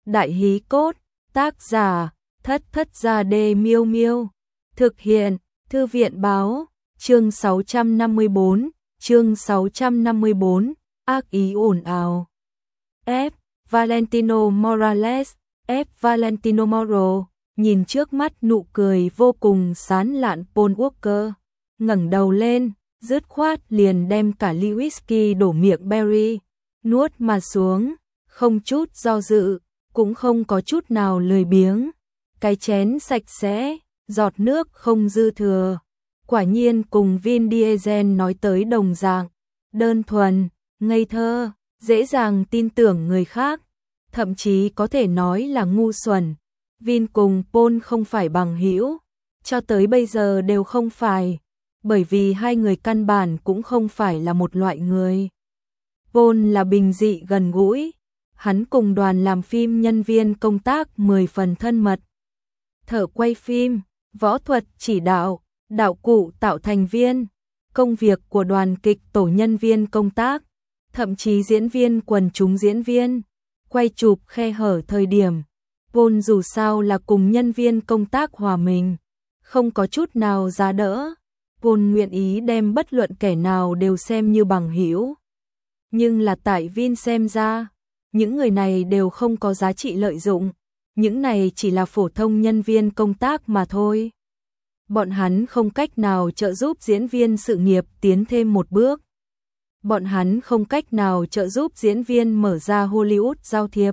Đại hí cốt, tác giả, Thất Thất Gia Đê Miêu Miêu. Thực hiện, Thư viện báo, chương 654, ác ý ồn ào. F. Valentino Morales, F. Valentino Moro, nhìn trước mắt nụ cười vô cùng sán lạn Paul Walker, ngẩng đầu lên, dứt khoát liền đem cả ly whisky đổ miệng Barry, nuốt mà xuống, không chút do dự, cũng không có chút nào lười biếng. Cái chén sạch sẽ, giọt nước không dư thừa. Quả nhiên cùng Vin Diesel nói tới đồng dạng, đơn thuần, ngây thơ, dễ dàng tin tưởng người khác, thậm chí có thể nói là ngu xuẩn. Vin cùng Paul không phải bằng hữu, cho tới bây giờ đều không phải, bởi vì hai người căn bản cũng không phải là một loại người. Paul là bình dị gần gũi, hắn cùng đoàn làm phim nhân viên công tác 10 phần thân mật. Thợ quay phim, võ thuật chỉ đạo, đạo cụ tạo thành viên, công việc của đoàn kịch tổ nhân viên công tác, thậm chí diễn viên quần chúng diễn viên, quay chụp khe hở thời điểm. Paul dù sao là cùng nhân viên công tác hòa mình, không có chút nào giá đỡ. Paul nguyện ý đem bất luận kẻ nào đều xem như bằng hữu. Nhưng là tại Vin xem ra, những người này đều không có giá trị lợi dụng, những này chỉ là phổ thông nhân viên công tác mà thôi. Bọn hắn không cách nào trợ giúp diễn viên sự nghiệp tiến thêm một bước. Bọn hắn không cách nào trợ giúp diễn viên mở ra Hollywood giao thiệp.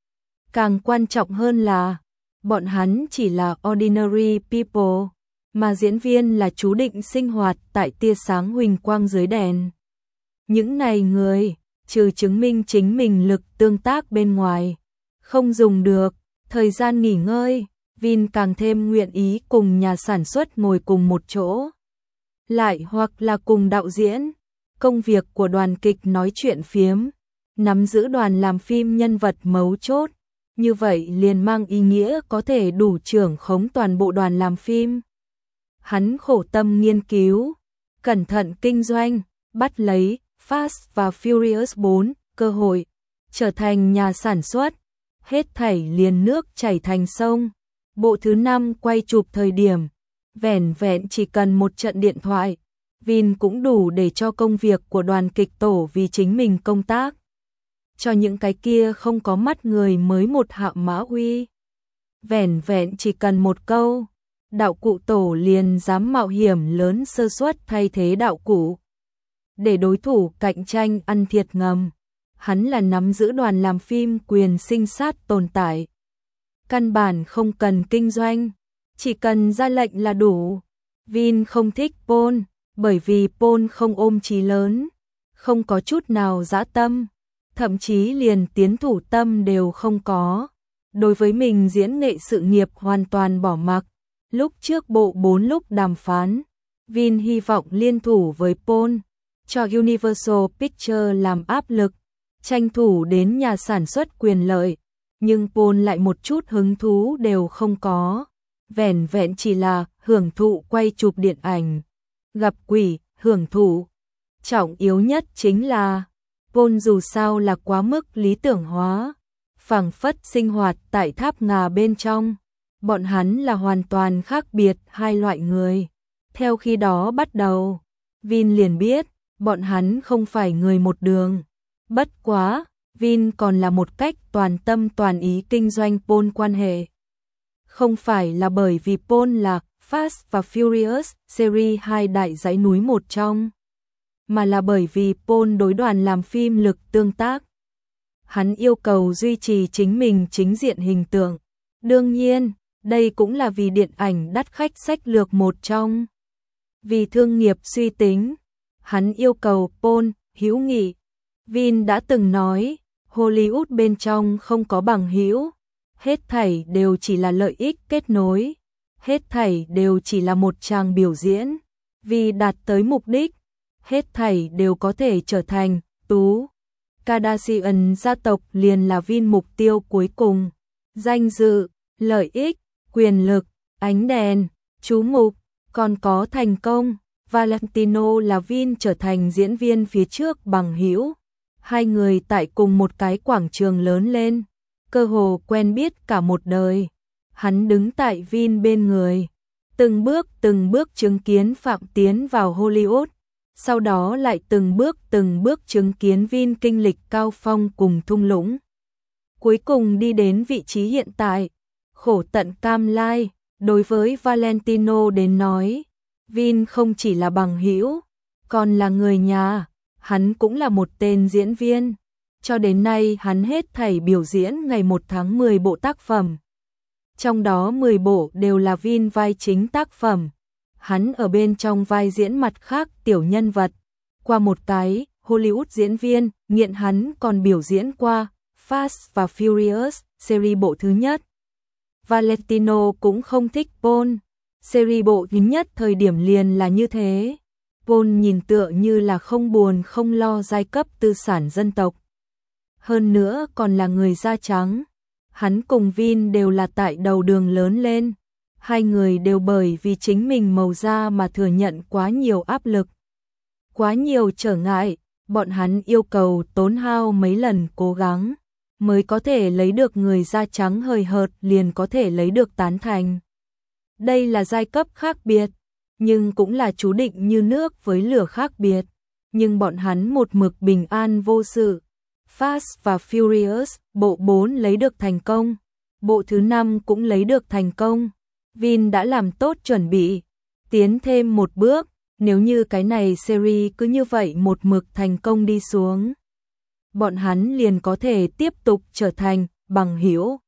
Càng quan trọng hơn là, bọn hắn chỉ là ordinary people, mà diễn viên là chú định sinh hoạt tại tia sáng huỳnh quang dưới đèn. Những này người, trừ chứng minh chính mình lực tương tác bên ngoài, không dùng được, thời gian nghỉ ngơi, Vin càng thêm nguyện ý cùng nhà sản xuất ngồi cùng một chỗ. Lại hoặc là cùng đạo diễn, công việc của đoàn kịch nói chuyện phiếm, nắm giữ đoàn làm phim nhân vật mấu chốt, như vậy liền mang ý nghĩa có thể đủ trưởng khống toàn bộ đoàn làm phim. Hắn khổ tâm nghiên cứu, cẩn thận kinh doanh, bắt lấy Fast và Furious 4 cơ hội, trở thành nhà sản xuất, hết thảy liền nước chảy thành sông. Bộ thứ 5 quay chụp thời điểm, vẻn vẹn chỉ cần một trận điện thoại, Vin cũng đủ để cho công việc của đoàn kịch tổ vì chính mình công tác. Cho những cái kia không có mắt người mới một hạ mã uy. Vẻn vẹn chỉ cần một câu, đạo cụ tổ liền dám mạo hiểm lớn sơ suất thay thế đạo cụ. Để đối thủ cạnh tranh ăn thiệt ngầm, hắn là nắm giữ đoàn làm phim quyền sinh sát tồn tại. Căn bản không cần kinh doanh, chỉ cần ra lệnh là đủ. Vin không thích Paul, bởi vì Paul không ôm chí lớn, không có chút nào dã tâm, thậm chí liền tiến thủ tâm đều không có. Đối với mình diễn nghệ sự nghiệp hoàn toàn bỏ mặc. Lúc trước bộ 4 lúc đàm phán, Vin hy vọng liên thủ với Paul, cho Universal Pictures làm áp lực, tranh thủ đến nhà sản xuất quyền lợi, nhưng Paul lại một chút hứng thú đều không có, vẻn vẹn chỉ là hưởng thụ quay chụp điện ảnh, gặp quỷ, hưởng thụ. Trọng yếu nhất chính là, Paul dù sao là quá mức lý tưởng hóa, phảng phất sinh hoạt tại tháp ngà bên trong, bọn hắn là hoàn toàn khác biệt hai loại người. Theo khi đó bắt đầu, Vin liền biết, bọn hắn không phải người một đường. Bất quá, Vin còn là một cách toàn tâm toàn ý kinh doanh Paul quan hệ. Không phải là bởi vì Paul là Fast và Furious series 2 đại dãy núi một trong, mà là bởi vì Paul đối đoàn làm phim lực tương tác. Hắn yêu cầu duy trì chính mình chính diện hình tượng. Đương nhiên, đây cũng là vì điện ảnh đắt khách sách lược một trong. Vì thương nghiệp suy tính, hắn yêu cầu Paul hữu nghị. Vin đã từng nói, Hollywood bên trong không có bằng hữu, hết thảy đều chỉ là lợi ích kết nối, hết thảy đều chỉ là một tràng biểu diễn, vì đạt tới mục đích, hết thảy đều có thể trở thành tú. Kardashian gia tộc liền là Vin mục tiêu cuối cùng, danh dự, lợi ích, quyền lực, ánh đèn, chú mục, còn có thành công. Valentino là Vin trở thành diễn viên phía trước bằng hữu. Hai người tại cùng một cái quảng trường lớn lên, cơ hồ quen biết cả một đời. Hắn đứng tại Vin bên người, từng bước chứng kiến Phạm tiến vào Hollywood, sau đó lại từng bước chứng kiến Vin kinh lịch cao phong cùng thung lũng. Cuối cùng đi đến vị trí hiện tại, khổ tận cam lai. Đối với Valentino đến nói, Vin không chỉ là bằng hữu, còn là người nhà. Hắn cũng là một tên diễn viên. Cho đến nay hắn hết thảy biểu diễn ngày 1 tháng 10 bộ tác phẩm. Trong đó 10 bộ đều là Vin vai chính tác phẩm. Hắn ở bên trong vai diễn mặt khác tiểu nhân vật. Qua một cái, Hollywood diễn viên, nghiện hắn còn biểu diễn qua Fast và Furious, series bộ thứ nhất. Valentino cũng không thích Paul. Series bộ thứ nhất thời điểm liền là như thế. Paul nhìn tựa như là không buồn không lo giai cấp tư sản dân tộc. Hơn nữa còn là người da trắng. Hắn cùng Vin đều là tại đầu đường lớn lên. Hai người đều bởi vì chính mình màu da mà thừa nhận quá nhiều áp lực. Quá nhiều trở ngại, bọn hắn yêu cầu tốn hao mấy lần cố gắng mới có thể lấy được người da trắng hời hợt liền có thể lấy được tán thành. Đây là giai cấp khác biệt, nhưng cũng là chú định như nước với lửa khác biệt. Nhưng bọn hắn một mực bình an vô sự. Fast và Furious, bộ 4 lấy được thành công. Bộ thứ 5 cũng lấy được thành công. Vin đã làm tốt chuẩn bị, tiến thêm một bước. Nếu như cái này series cứ như vậy một mực thành công đi xuống, bọn hắn liền có thể tiếp tục trở thành bằng hữu.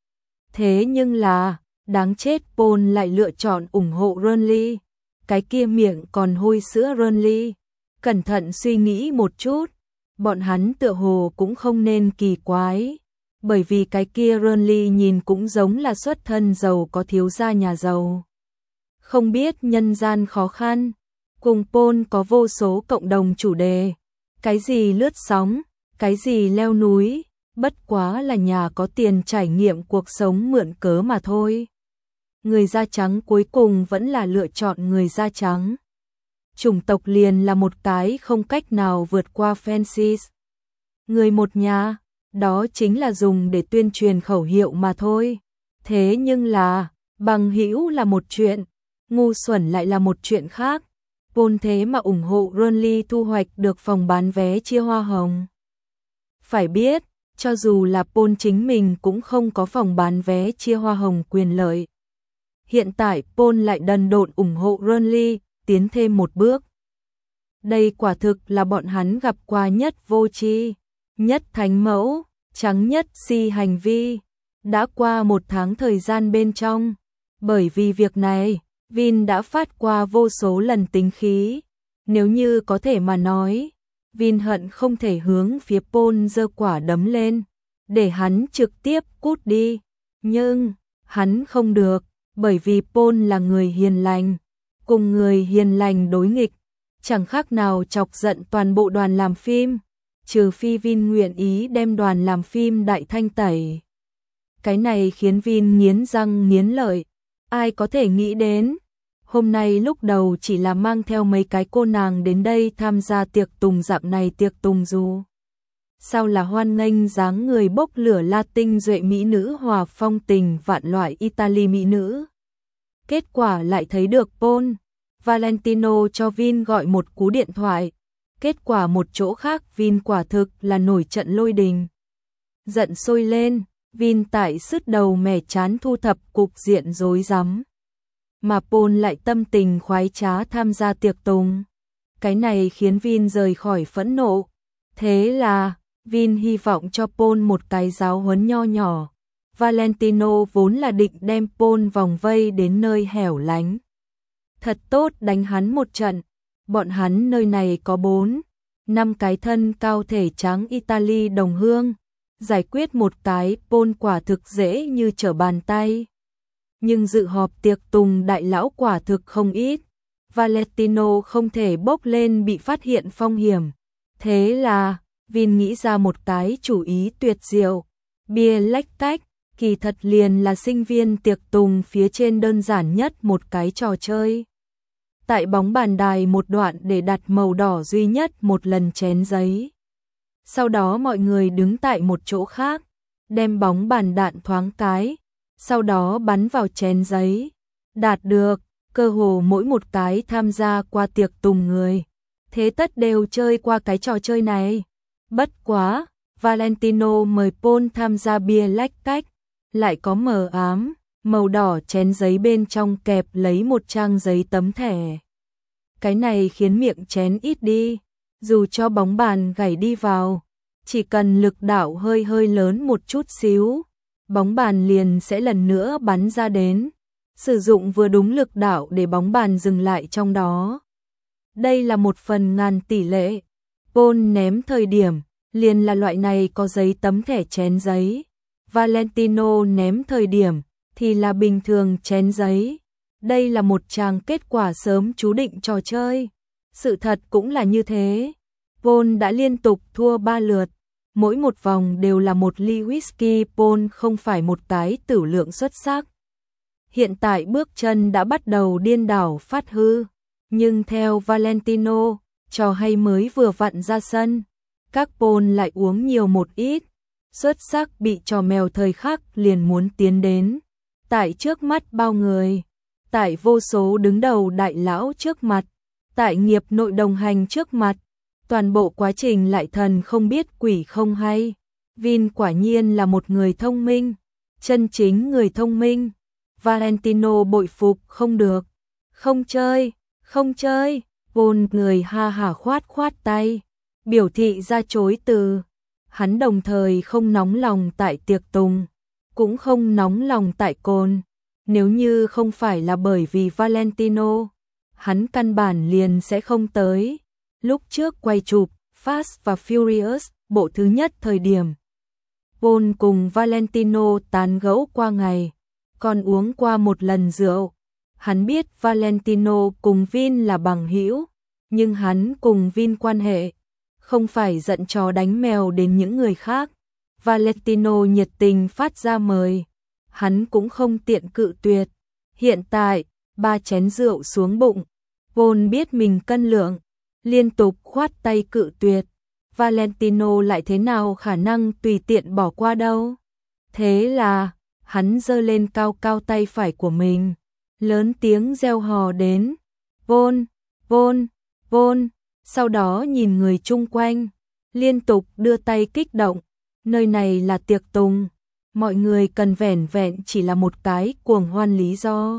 Thế nhưng là, đáng chết, Paul lại lựa chọn ủng hộ Ronly. Cái kia miệng còn hôi sữa Ronly. Cẩn thận suy nghĩ một chút, bọn hắn tựa hồ cũng không nên kỳ quái. Bởi vì cái kia Ronly nhìn cũng giống là xuất thân giàu có thiếu gia nhà giàu. Không biết nhân gian khó khăn. Cùng Paul có vô số cộng đồng chủ đề. Cái gì lướt sóng, cái gì leo núi, bất quá là nhà có tiền trải nghiệm cuộc sống mượn cớ mà thôi. Người da trắng cuối cùng vẫn là lựa chọn người da trắng. Chủng tộc liền là một cái không cách nào vượt qua fences. Người một nhà, đó chính là dùng để tuyên truyền khẩu hiệu mà thôi. Thế nhưng là, bằng hữu là một chuyện, ngu xuẩn lại là một chuyện khác. Paul thế mà ủng hộ Ronly thu hoạch được phòng bán vé chia hoa hồng. Phải biết, cho dù là Paul chính mình cũng không có phòng bán vé chia hoa hồng quyền lợi. Hiện tại Paul lại đần độn ủng hộ Ronly, tiến thêm một bước. Đây quả thực là bọn hắn gặp qua nhất vô tri, nhất thánh mẫu, trắng nhất si hành vi. Đã qua 1 tháng thời gian bên trong. Bởi vì việc này, Vin đã phát qua vô số lần tính khí. Nếu như có thể mà nói, Vin hận không thể hướng phía Paul giơ quả đấm lên, để hắn trực tiếp cút đi. Nhưng, hắn không được, bởi vì Paul là người hiền lành. Cùng người hiền lành đối nghịch, chẳng khác nào chọc giận toàn bộ đoàn làm phim. Trừ phi Vin nguyện ý đem đoàn làm phim đại thanh tẩy. Cái này khiến Vin nghiến răng nghiến lợi. Ai có thể nghĩ đến, hôm nay lúc đầu chỉ là mang theo mấy cái cô nàng đến đây tham gia tiệc tùng dạng này tiệc tùng dù. Sao là hoan nghênh dáng người bốc lửa Latin duệ mỹ nữ hòa phong tình vạn loại Italy mỹ nữ. Kết quả lại thấy được Paul. Valentino cho Vin gọi một cú điện thoại. Kết quả một chỗ khác Vin quả thực là nổi trận lôi đình. Giận sôi lên, Vin tại sứt đầu mẻ chán thu thập cục diện rối rắm. Mà Paul lại tâm tình khoái trá tham gia tiệc tùng. Cái này khiến Vin rời khỏi phẫn nộ. Thế là, Vin hy vọng cho Paul một cái giáo huấn nho nhỏ. Valentino vốn là định đem Paul vòng vây đến nơi hẻo lánh. Thật tốt đánh hắn một trận. Bọn hắn nơi này có 4-5 cái thân cao thể trắng Italy đồng hương. Giải quyết một cái Paul quả thực dễ như trở bàn tay. Nhưng dự họp tiệc tùng đại lão quả thực không ít. Valentino không thể bốc lên bị phát hiện phong hiểm. Thế là, Vin nghĩ ra một cái chủ ý tuyệt diệu. Bia lách cách, kỳ thật liền là sinh viên tiệc tùng phía trên đơn giản nhất một cái trò chơi. Tại bóng bàn đài một đoạn để đặt màu đỏ duy nhất một lần chén giấy. Sau đó mọi người đứng tại một chỗ khác, đem bóng bàn đạn thoáng cái, sau đó bắn vào chén giấy. Đạt được, cơ hồ mỗi một cái tham gia qua tiệc tùng người. Thế tất đều chơi qua cái trò chơi này. Bất quá, Valentino mời Paul tham gia bia lách cách, lại có mờ ám, màu đỏ chén giấy bên trong kẹp lấy một trang giấy tấm thẻ. Cái này khiến miệng chén ít đi, dù cho bóng bàn gảy đi vào, chỉ cần lực đạo hơi hơi lớn một chút xíu, bóng bàn liền sẽ lần nữa bắn ra đến. Sử dụng vừa đúng lực đạo để bóng bàn dừng lại trong đó. Đây là 1/1000 tỷ lệ. Paul ném thời điểm, liền là loại này có giấy tấm thẻ chén giấy. Valentino ném thời điểm, thì là bình thường chén giấy. Đây là một tràng kết quả sớm chú định trò chơi. Sự thật cũng là như thế. Paul đã liên tục thua 3 lượt. Mỗi một vòng đều là một ly whisky. Paul không phải một cái tửu lượng xuất sắc. Hiện tại bước chân đã bắt đầu điên đảo phát hư. Nhưng theo Valentino, trò hay mới vừa vặn ra sân. Các Paul lại uống nhiều một ít. Xuất sắc bị trò mèo thời khắc liền muốn tiến đến. Tại trước mắt bao người. Tại vô số đứng đầu đại lão trước mặt. Tại nghiệp nội đồng hành trước mặt. Toàn bộ quá trình lại thần không biết quỷ không hay. Vin quả nhiên là một người thông minh. Chân chính người thông minh. Valentino bội phục không được. Không chơi, không chơi. Paul người ha hả khoát khoát tay. Biểu thị ra chối từ. Hắn đồng thời không nóng lòng tại tiệc tùng. Cũng không nóng lòng tại cồn. Nếu như không phải là bởi vì Valentino, hắn căn bản liền sẽ không tới. Lúc trước quay chụp Fast và Furious bộ thứ nhất thời điểm, Paul cùng Valentino tán gẫu qua ngày, còn uống qua một lần rượu. Hắn biết Valentino cùng Vin là bằng hữu, nhưng hắn cùng Vin quan hệ không phải giận chó đánh mèo đến những người khác. Valentino nhiệt tình phát ra mời, hắn cũng không tiện cự tuyệt. Hiện tại, 3 chén rượu xuống bụng, Paul biết mình cân lượng, liên tục khoát tay cự tuyệt. Valentino lại thế nào khả năng tùy tiện bỏ qua đâu. Thế là, hắn giơ lên cao cao tay phải của mình, lớn tiếng reo hò đến. Paul, Paul, Paul, sau đó nhìn người chung quanh, liên tục đưa tay kích động. Nơi này là tiệc tùng, mọi người cần vẻn vẹn chỉ là một cái cuồng hoan lý do.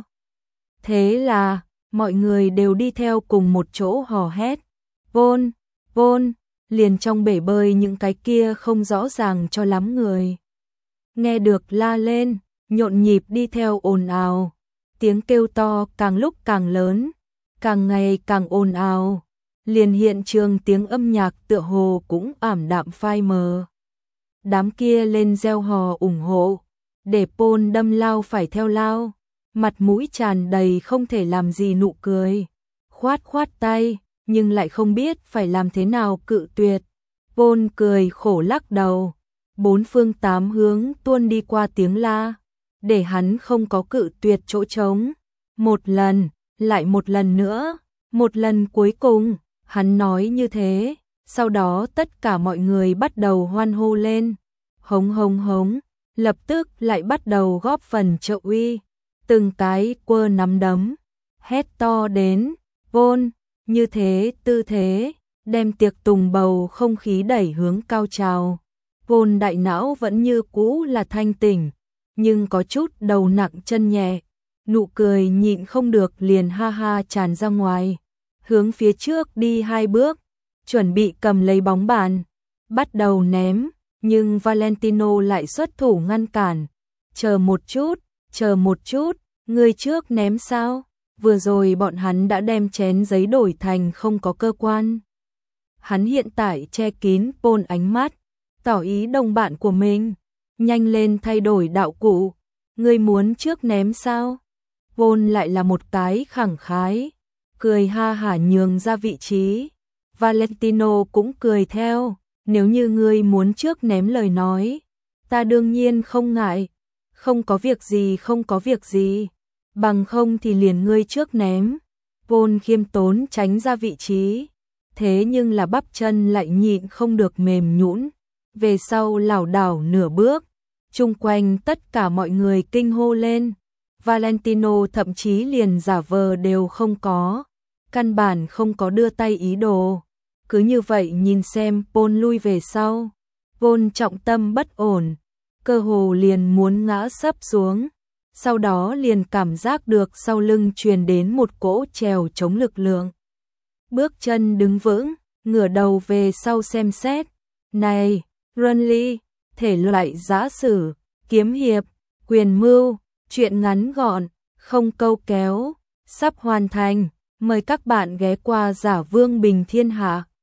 Thế là, mọi người đều đi theo cùng một chỗ hò hét. Paul, Paul, liền trong bể bơi những cái kia không rõ ràng cho lắm người. Nghe được la lên, nhộn nhịp đi theo ồn ào. Tiếng kêu to càng lúc càng lớn, càng ngày càng ồn ào. Liền hiện trường tiếng âm nhạc tựa hồ cũng ảm đạm phai mờ. Đám kia lên reo hò ủng hộ, để Paul đâm lao phải theo lao, mặt mũi tràn đầy không thể làm gì nụ cười, khoát khoát tay, nhưng lại không biết phải làm thế nào cự tuyệt. Paul cười khổ lắc đầu, 4 phương 8 hướng tuôn đi qua tiếng la, để hắn không có cự tuyệt chỗ trống. Một lần, lại một lần nữa, một lần cuối cùng, hắn nói như thế. Sau đó tất cả mọi người bắt đầu hoan hô lên. Hống hống hống, lập tức lại bắt đầu góp phần trợ uy. Từng cái quơ nắm đấm, hét to đến. Paul, như thế tư thế, đem tiệc tùng bầu không khí đẩy hướng cao trào. Paul đại não vẫn như cũ là thanh tỉnh, nhưng có chút đầu nặng chân nhẹ. Nụ cười nhịn không được liền ha ha tràn ra ngoài. Hướng phía trước đi 2 bước, chuẩn bị cầm lấy bóng bàn, bắt đầu ném, nhưng Valentino lại xuất thủ ngăn cản. Chờ một chút, người trước ném sao? Vừa rồi bọn hắn đã đem chén giấy đổi thành không có cơ quan. Hắn hiện tại che kín Paul ánh mắt, tỏ ý đồng bạn của mình, nhanh lên thay đổi đạo cụ. Ngươi muốn trước ném sao? Paul lại là một cái khẳng khái, cười ha hả nhường ra vị trí. Valentino cũng cười theo, nếu như ngươi muốn trước ném lời nói, ta đương nhiên không ngại, không có việc gì, bằng không thì liền ngươi trước ném. Paul khiêm tốn tránh ra vị trí, thế nhưng là bắp chân lại nhịn không được mềm nhũn, về sau lảo đảo nửa bước, Chung quanh tất cả mọi người kinh hô lên. Valentino thậm chí liền giả vờ đều không có, căn bản không có đưa tay ý đồ. Cứ như vậy nhìn xem Paul lui về sau. Paul trọng tâm bất ổn, cơ hồ liền muốn ngã sấp xuống. Sau đó liền cảm giác được sau lưng truyền đến một cỗ trèo chống lực lượng. Bước chân đứng vững, ngửa đầu về sau xem xét. Này, Runly, thể loại giã sử, kiếm hiệp, quyền mưu, truyện ngắn gọn, không câu kéo, sắp hoàn thành. Mời các bạn ghé qua Giả Vương Bình Thiên Hạ.